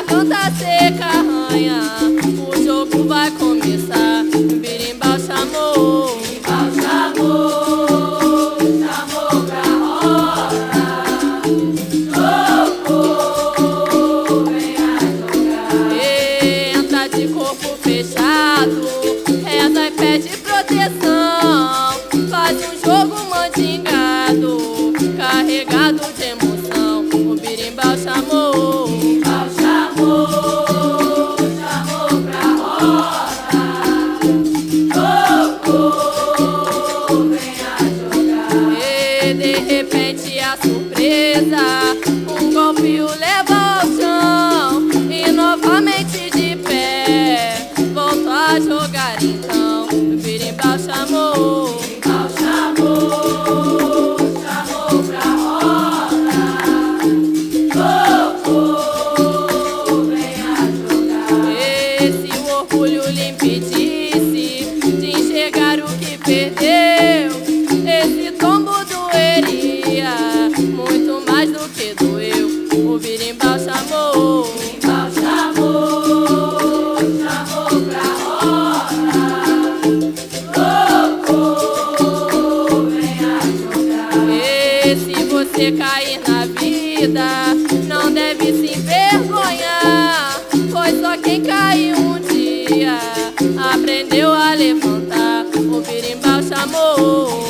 garganta seca arranha, o jogo vai começar. O berimbau chamou, chamou pra roda. Oh, venha jogar. Entra de corpo fechado, reza e pede proteção. Faz um jogo mandingado, carregado de emoção. O berimbau chamou, chamou pra roda. Oh, venha jogar. E de repente a surpresa, um golpe o leva ao chão. E novamente de pé, voltou a jogar então. O berimbau chamou, chamou pra roda. Oh, venha jogar. E se o orgulho lhe impedisse de enxergar o que perdeu, esse tombo doeria muito mais do que doeu. O berimbau chamou, chamou pra roda. Oh, venha jogar. E se você cair na vida, não deve se envergonhar, pois só quem caiu um dia aprendeu a levantar. O berimbau chamou.